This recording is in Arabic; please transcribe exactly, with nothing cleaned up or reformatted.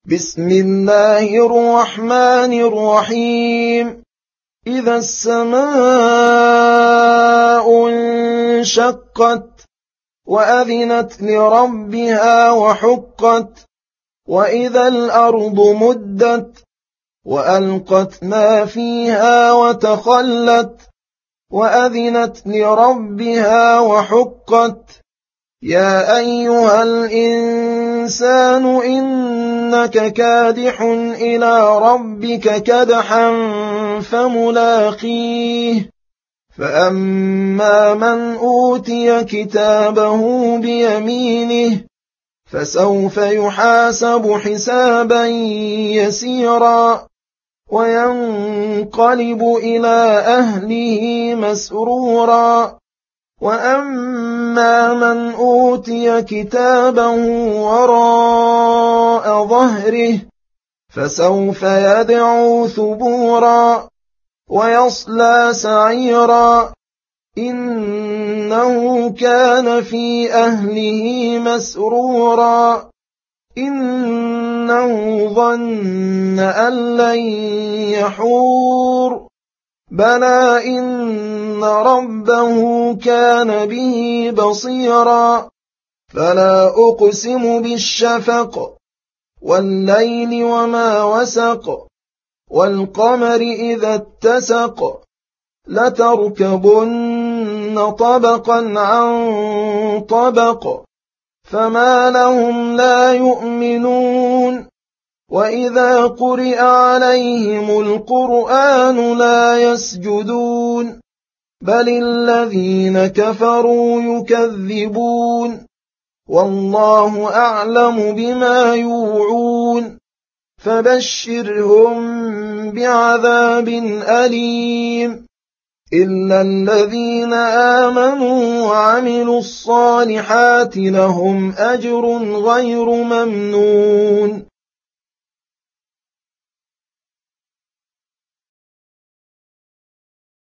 بسم الله الرحمن الرحيم. إذا السماء انشقت وأذنت لربها وحقت وإذا الأرض مدت وألقت ما فيها وتخلت وأذنت لربها وحقت يا أيها الإنسان إنك كادح إلى ربك كدحا فملاقيه فأما من أوتي كتابه بيمينه فسوف يحاسب حسابا يسيرا وينقلب إلى أهله مسرورا وأما من أوتي كتابه وراء ظهره فسوف يدعو ثبورا ويصلى سعيرا إنه كان في أهله مسرورا إنه ظن أن لن يحور بلى إن ربه كان به بصيرا فلا أقسم بالشفق والليل وما وسق والقمر إذا اتسق لتركبن طبقا عن طبق فما لهم لا يؤمنون وإذا قرئ عليهم القرآن لا يسجدون بل الذين كفروا يكذبون والله أعلم بما يوعون فبشرهم بعذاب أليم إلا الذين آمنوا وعملوا الصالحات لهم أجر غير ممنون